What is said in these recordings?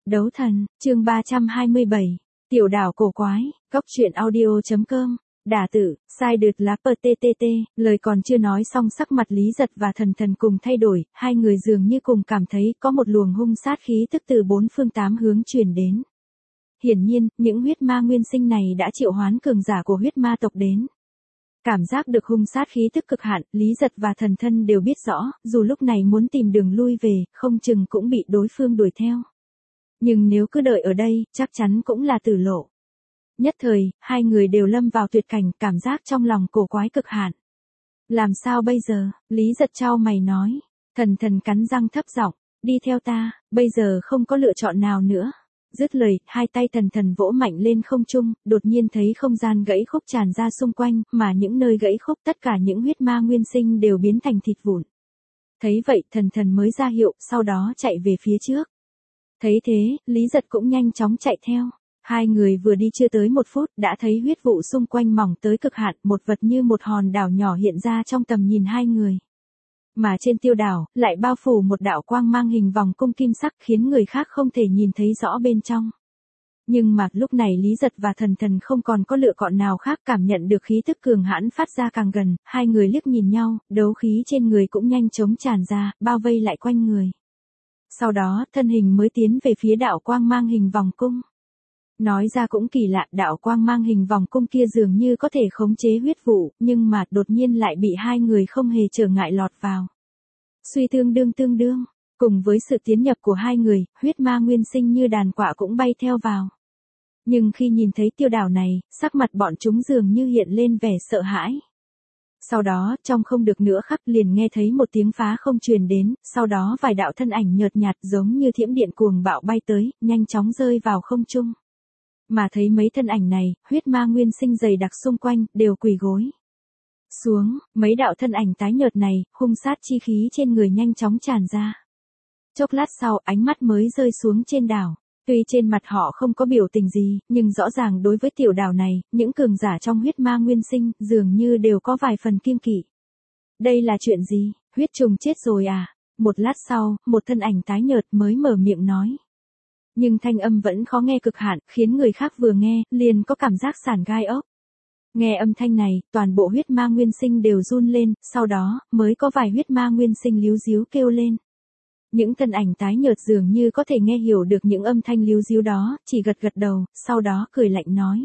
Đấu thần, chương 327. Tiểu đảo cổ quái, góc truyện audio.com. Đả tử, sai đượt lá PTTT, lời còn chưa nói xong sắc mặt Lý Giật và Thần Thần cùng thay đổi, hai người dường như cùng cảm thấy có một luồng hung sát khí tức từ bốn phương tám hướng truyền đến. Hiển nhiên, những huyết ma nguyên sinh này đã triệu hoán cường giả của huyết ma tộc đến. Cảm giác được hung sát khí tức cực hạn, Lý Giật và Thần Thân đều biết rõ, dù lúc này muốn tìm đường lui về, không chừng cũng bị đối phương đuổi theo. Nhưng nếu cứ đợi ở đây, chắc chắn cũng là tử lộ. Nhất thời, hai người đều lâm vào tuyệt cảnh, cảm giác trong lòng cổ quái cực hạn. Làm sao bây giờ? Lý Giật chau mày nói. Thần Thần cắn răng thấp giọng, đi theo ta, bây giờ không có lựa chọn nào nữa. Dứt lời, hai tay Thần Thần vỗ mạnh lên không trung, đột nhiên thấy không gian gãy khúc tràn ra xung quanh, mà những nơi gãy khúc tất cả những huyết ma nguyên sinh đều biến thành thịt vụn. Thấy vậy, Thần Thần mới ra hiệu, sau đó chạy về phía trước. Thấy thế, Lý Giật cũng nhanh chóng chạy theo. Hai người vừa đi chưa tới 1 phút, đã thấy huyết vụ xung quanh mỏng tới cực hạn, một vật như một hòn đảo nhỏ hiện ra trong tầm nhìn hai người. Mà trên tiêu đảo, lại bao phủ một đạo quang mang hình vòng cung kim sắc khiến người khác không thể nhìn thấy rõ bên trong. Nhưng mà lúc này Lý Giật và Thần Thần không còn có lựa chọn nào khác, cảm nhận được khí tức cường hãn phát ra càng gần, hai người liếc nhìn nhau, đấu khí trên người cũng nhanh chóng tràn ra, bao vây lại quanh người. Sau đó, thân hình mới tiến về phía đạo quang mang hình vòng cung. Nói ra cũng kỳ lạ, đạo quang mang hình vòng cung kia dường như có thể khống chế huyết vụ, nhưng mà đột nhiên lại bị hai người không hề trở ngại lọt vào. Suy tương đương, cùng với sự tiến nhập của hai người, huyết ma nguyên sinh như đàn quạ cũng bay theo vào. Nhưng khi nhìn thấy tiêu đảo này, sắc mặt bọn chúng dường như hiện lên vẻ sợ hãi. Sau đó, trong không được nữa khắc liền nghe thấy một tiếng phá không truyền đến, sau đó vài đạo thân ảnh nhợt nhạt giống như thiểm điện cuồng bạo bay tới, nhanh chóng rơi vào không trung. Mà thấy mấy thân ảnh này, huyết ma nguyên sinh dày đặc xung quanh, đều quỳ gối xuống, mấy đạo thân ảnh tái nhợt này, hung sát chi khí trên người nhanh chóng tràn ra. Chốc lát sau, ánh mắt mới rơi xuống trên đảo. Tuy trên mặt họ không có biểu tình gì, nhưng rõ ràng đối với tiểu đảo này, những cường giả trong huyết ma nguyên sinh, dường như đều có vài phần kiêng kỵ. Đây là chuyện gì? Huyết trùng chết rồi à? Một lát sau, một thân ảnh tái nhợt mới mở miệng nói. Nhưng thanh âm vẫn khó nghe cực hạn, khiến người khác vừa nghe, liền có cảm giác sởn gai ốc. Nghe âm thanh này, toàn bộ huyết ma nguyên sinh đều run lên, sau đó, mới có vài huyết ma nguyên sinh líu díu kêu lên. Những thân ảnh tái nhợt dường như có thể nghe hiểu được những âm thanh líu díu đó, chỉ gật gật đầu, sau đó cười lạnh nói.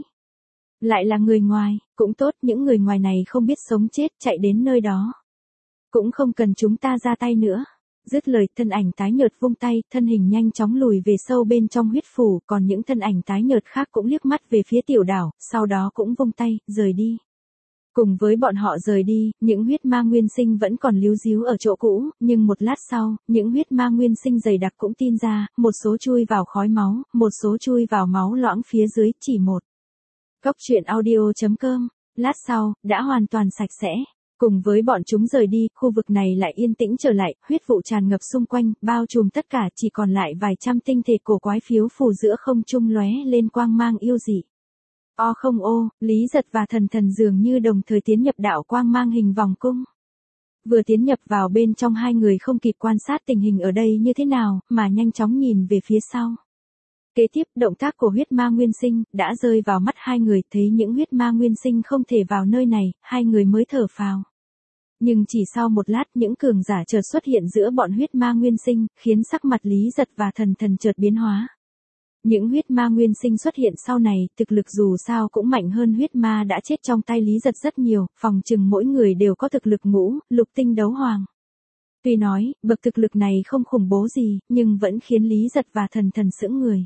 Lại là người ngoài, cũng tốt, những người ngoài này không biết sống chết, chạy đến nơi đó. Cũng không cần chúng ta ra tay nữa. Dứt lời, thân ảnh tái nhợt vung tay, thân hình nhanh chóng lùi về sâu bên trong huyết phủ, còn những thân ảnh tái nhợt khác cũng liếc mắt về phía tiểu đảo, sau đó cũng vung tay, rời đi. Cùng với bọn họ rời đi, những huyết ma nguyên sinh vẫn còn líu díu ở chỗ cũ, nhưng một lát sau, những huyết ma nguyên sinh dày đặc cũng tin ra, một số chui vào khói máu, một số chui vào máu loãng phía dưới, chỉ một. Góc truyện audio.com, lát sau, đã hoàn toàn sạch sẽ. Cùng với bọn chúng rời đi, khu vực này lại yên tĩnh trở lại, huyết vụ tràn ngập xung quanh, bao trùm tất cả, chỉ còn lại vài trăm tinh thể cổ quái phiếu phù giữa không trung lóe lên quang mang yêu dị. O không ô, Lý Giật và Thần Thần dường như đồng thời tiến nhập đạo quang mang hình vòng cung. Vừa tiến nhập vào bên trong, hai người không kịp quan sát tình hình ở đây như thế nào, mà nhanh chóng nhìn về phía sau. Kế tiếp, động tác của huyết ma nguyên sinh, đã rơi vào mắt hai người, thấy những huyết ma nguyên sinh không thể vào nơi này, hai người mới thở phào. Nhưng chỉ sau một lát, những cường giả chợt xuất hiện giữa bọn huyết ma nguyên sinh, khiến sắc mặt Lý Giật và Thần Thần chợt biến hóa. Những huyết ma nguyên sinh xuất hiện sau này, thực lực dù sao cũng mạnh hơn huyết ma đã chết trong tay Lý Giật rất nhiều, phòng chừng mỗi người đều có thực lực ngũ, lục tinh đấu hoàng. Tuy nói, bậc thực lực này không khủng bố gì, nhưng vẫn khiến Lý Giật và Thần Thần sững người.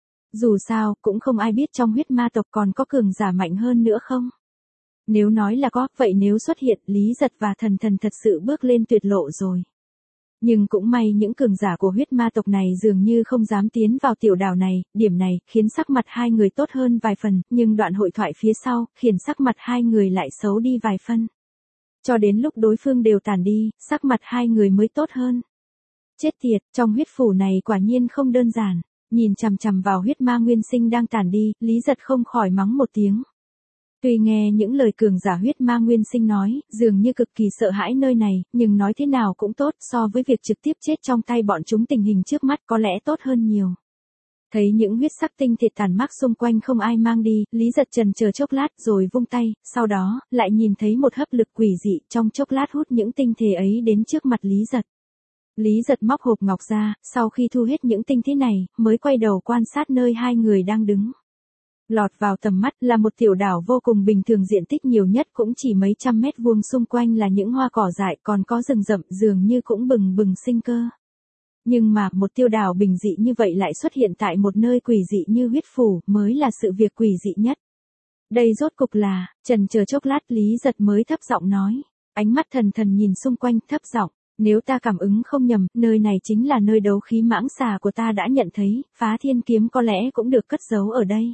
Dù sao, cũng không ai biết trong huyết ma tộc còn có cường giả mạnh hơn nữa không? Nếu nói là có, vậy nếu xuất hiện, Lý Giật và Thần Thần thật sự bước lên tuyệt lộ rồi. Nhưng cũng may những cường giả của huyết ma tộc này dường như không dám tiến vào tiểu đảo này, điểm này khiến sắc mặt hai người tốt hơn vài phần, nhưng đoạn hội thoại phía sau, khiến sắc mặt hai người lại xấu đi vài phân. Cho đến lúc đối phương đều tản đi, sắc mặt hai người mới tốt hơn. Chết tiệt, trong huyết phủ này quả nhiên không đơn giản. Nhìn chằm chằm vào huyết ma nguyên sinh đang tản đi, Lý Giật không khỏi mắng một tiếng. Tuy nghe những lời cường giả huyết ma nguyên sinh nói, dường như cực kỳ sợ hãi nơi này, nhưng nói thế nào cũng tốt, so với việc trực tiếp chết trong tay bọn chúng tình hình trước mắt có lẽ tốt hơn nhiều. Thấy những huyết sắc tinh thịt tàn mác xung quanh không ai mang đi, Lý Giật chần chờ chốc lát rồi vung tay, sau đó, lại nhìn thấy một hấp lực quỷ dị trong chốc lát hút những tinh thể ấy đến trước mặt Lý Giật. Lý Giật móc hộp ngọc ra, sau khi thu hết những tinh thể này, mới quay đầu quan sát nơi hai người đang đứng. Lọt vào tầm mắt là một tiểu đảo vô cùng bình thường, diện tích nhiều nhất cũng chỉ mấy trăm mét vuông, xung quanh là những hoa cỏ dại, còn có rừng rậm, dường như cũng bừng bừng sinh cơ. Nhưng mà một tiêu đảo bình dị như vậy lại xuất hiện tại một nơi quỷ dị như huyết phủ, mới là sự việc quỷ dị nhất. Đây rốt cục là, chần chờ chốc lát Lý Giật mới thấp giọng nói, ánh mắt thần thần nhìn xung quanh thấp giọng, nếu ta cảm ứng không nhầm, nơi này chính là nơi đấu khí mãng xà của ta đã nhận thấy, Phá Thiên Kiếm có lẽ cũng được cất giấu ở đây.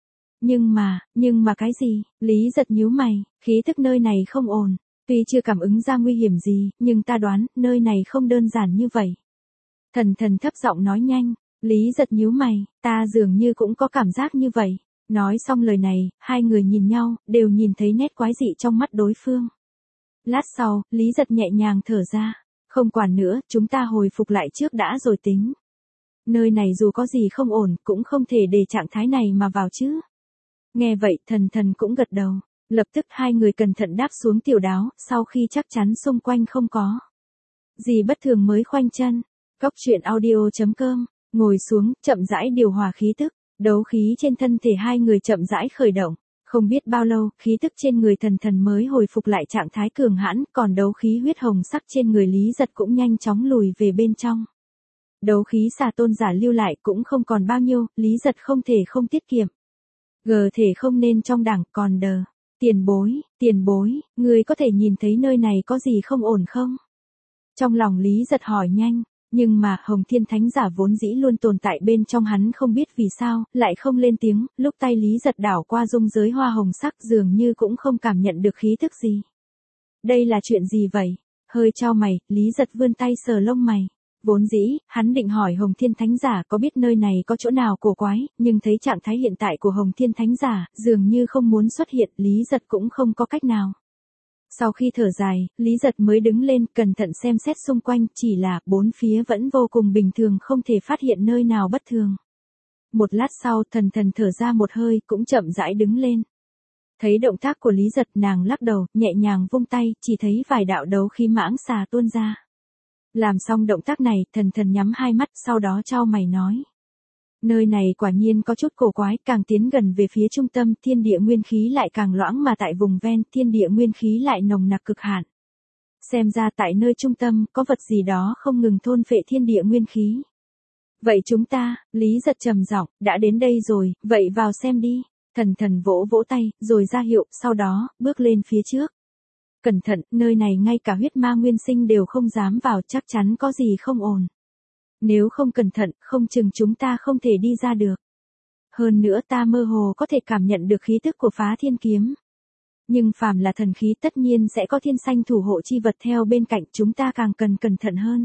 Nhưng mà cái gì? Lý Giật nhíu mày, khí tức nơi này không ổn, tuy chưa cảm ứng ra nguy hiểm gì, nhưng ta đoán, nơi này không đơn giản như vậy. Thần thần thấp giọng nói nhanh, Lý Giật nhíu mày, ta dường như cũng có cảm giác như vậy. Nói xong lời này, hai người nhìn nhau, đều nhìn thấy nét quái dị trong mắt đối phương. Lát sau, Lý Giật nhẹ nhàng thở ra, không quản nữa, chúng ta hồi phục lại trước đã rồi tính. Nơi này dù có gì không ổn, cũng không thể để trạng thái này mà vào chứ. Nghe vậy, thần thần cũng gật đầu, lập tức hai người cẩn thận đáp xuống tiểu đáo, sau khi chắc chắn xung quanh không có gì bất thường mới khoanh chân. Cốc truyện audio.com, ngồi xuống, chậm rãi điều hòa khí tức, đấu khí trên thân thể hai người chậm rãi khởi động. Không biết bao lâu, khí tức trên người thần thần mới hồi phục lại trạng thái cường hãn, còn đấu khí huyết hồng sắc trên người Lý Giật cũng nhanh chóng lùi về bên trong. Đấu khí xà tôn giả lưu lại cũng không còn bao nhiêu, Lý Giật không thể không tiết kiệm. Gờ thể không nên trong đảng, còn đờ. Tiền bối, người có thể nhìn thấy nơi này có gì không ổn không? Trong lòng Lý Giật hỏi nhanh. Nhưng mà Hồng Thiên Thánh Giả vốn dĩ luôn tồn tại bên trong, hắn không biết vì sao, lại không lên tiếng, lúc tay Lý Giật đảo qua dung giới hoa hồng sắc dường như cũng không cảm nhận được khí thức gì. Đây là chuyện gì vậy? Hơi chau mày, Lý Giật vươn tay sờ lông mày. Vốn dĩ, hắn định hỏi Hồng Thiên Thánh Giả có biết nơi này có chỗ nào cổ quái, nhưng thấy trạng thái hiện tại của Hồng Thiên Thánh Giả, dường như không muốn xuất hiện, Lý Giật cũng không có cách nào. Sau khi thở dài, Lý Giật mới đứng lên, cẩn thận xem xét xung quanh, chỉ là bốn phía vẫn vô cùng bình thường, không thể phát hiện nơi nào bất thường. Một lát sau, thần thần thở ra một hơi, cũng chậm rãi đứng lên. Thấy động tác của Lý Giật, nàng lắc đầu, nhẹ nhàng vung tay, chỉ thấy vài đạo đấu khí mãng xà tuôn ra. Làm xong động tác này, thần thần nhắm hai mắt, sau đó chau mày nói. Nơi này quả nhiên có chút cổ quái, càng tiến gần về phía trung tâm, thiên địa nguyên khí lại càng loãng, mà tại vùng ven, thiên địa nguyên khí lại nồng nặc cực hạn. Xem ra tại nơi trung tâm, có vật gì đó không ngừng thôn phệ thiên địa nguyên khí. Vậy chúng ta, Lý Giật trầm giọng, đã đến đây rồi, vậy vào xem đi. Thần thần vỗ vỗ tay, rồi ra hiệu, sau đó, bước lên phía trước. Cẩn thận, nơi này ngay cả huyết ma nguyên sinh đều không dám vào, chắc chắn có gì không ổn. Nếu không cẩn thận, không chừng chúng ta không thể đi ra được. Hơn nữa ta mơ hồ có thể cảm nhận được khí tức của Phá Thiên Kiếm. Nhưng phàm là thần khí tất nhiên sẽ có thiên sanh thủ hộ chi vật theo bên cạnh, chúng ta càng cần cẩn thận hơn.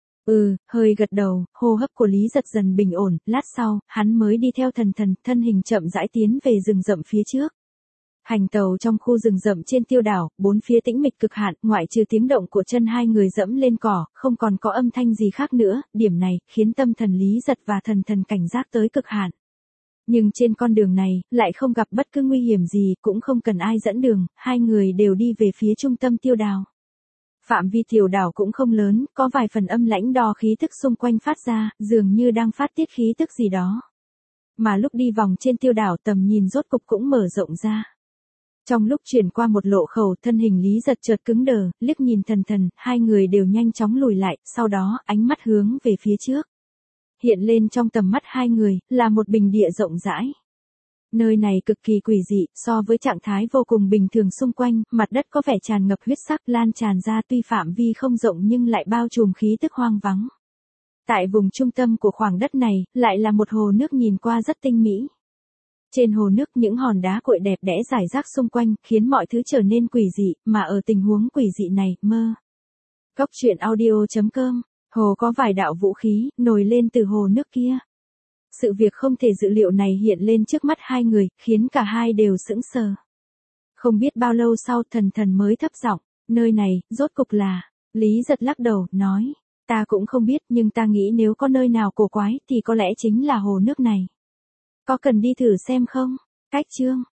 Hơi gật đầu, hô hấp của Lý Giật dần bình ổn, lát sau, hắn mới đi theo thần thần, thân hình chậm rãi tiến về rừng rậm phía trước. Hành tàu trong khu rừng rậm trên tiêu đảo, bốn phía tĩnh mịch cực hạn, ngoại trừ tiếng động của chân hai người dẫm lên cỏ, không còn có âm thanh gì khác nữa, điểm này, khiến tâm thần Lý Giật và thần thần cảnh giác tới cực hạn. Nhưng trên con đường này, lại không gặp bất cứ nguy hiểm gì, cũng không cần ai dẫn đường, hai người đều đi về phía trung tâm tiêu đảo. Phạm vi tiểu đảo cũng không lớn, có vài phần âm lãnh đo khí thức xung quanh phát ra, dường như đang phát tiết khí tức gì đó. Mà lúc đi vòng trên tiêu đảo, tầm nhìn rốt cục cũng mở rộng ra. Trong lúc chuyển qua một lộ khẩu, thân hình Lý Giật chợt cứng đờ, liếc nhìn thần thần, hai người đều nhanh chóng lùi lại, sau đó, ánh mắt hướng về phía trước. Hiện lên trong tầm mắt hai người, là một bình địa rộng rãi. Nơi này cực kỳ quỷ dị, so với trạng thái vô cùng bình thường xung quanh, mặt đất có vẻ tràn ngập huyết sắc lan tràn ra, tuy phạm vi không rộng nhưng lại bao trùm khí tức hoang vắng. Tại vùng trung tâm của khoảng đất này, lại là một hồ nước nhìn qua rất tinh mỹ. Trên hồ nước những hòn đá cuội đẹp đẽ rải rác xung quanh, khiến mọi thứ trở nên quỷ dị, mà ở tình huống quỷ dị này, Cốc truyện audio.com, hồ có vài đạo vũ khí, nổi lên từ hồ nước kia. Sự việc không thể dự liệu này hiện lên trước mắt hai người, khiến cả hai đều sững sờ. Không biết bao lâu sau, thần thần mới thấp giọng, nơi này, rốt cục là, Lý Giật lắc đầu, nói, Ta cũng không biết nhưng ta nghĩ nếu có nơi nào cổ quái thì có lẽ chính là hồ nước này. Có cần đi thử xem không? Cách chương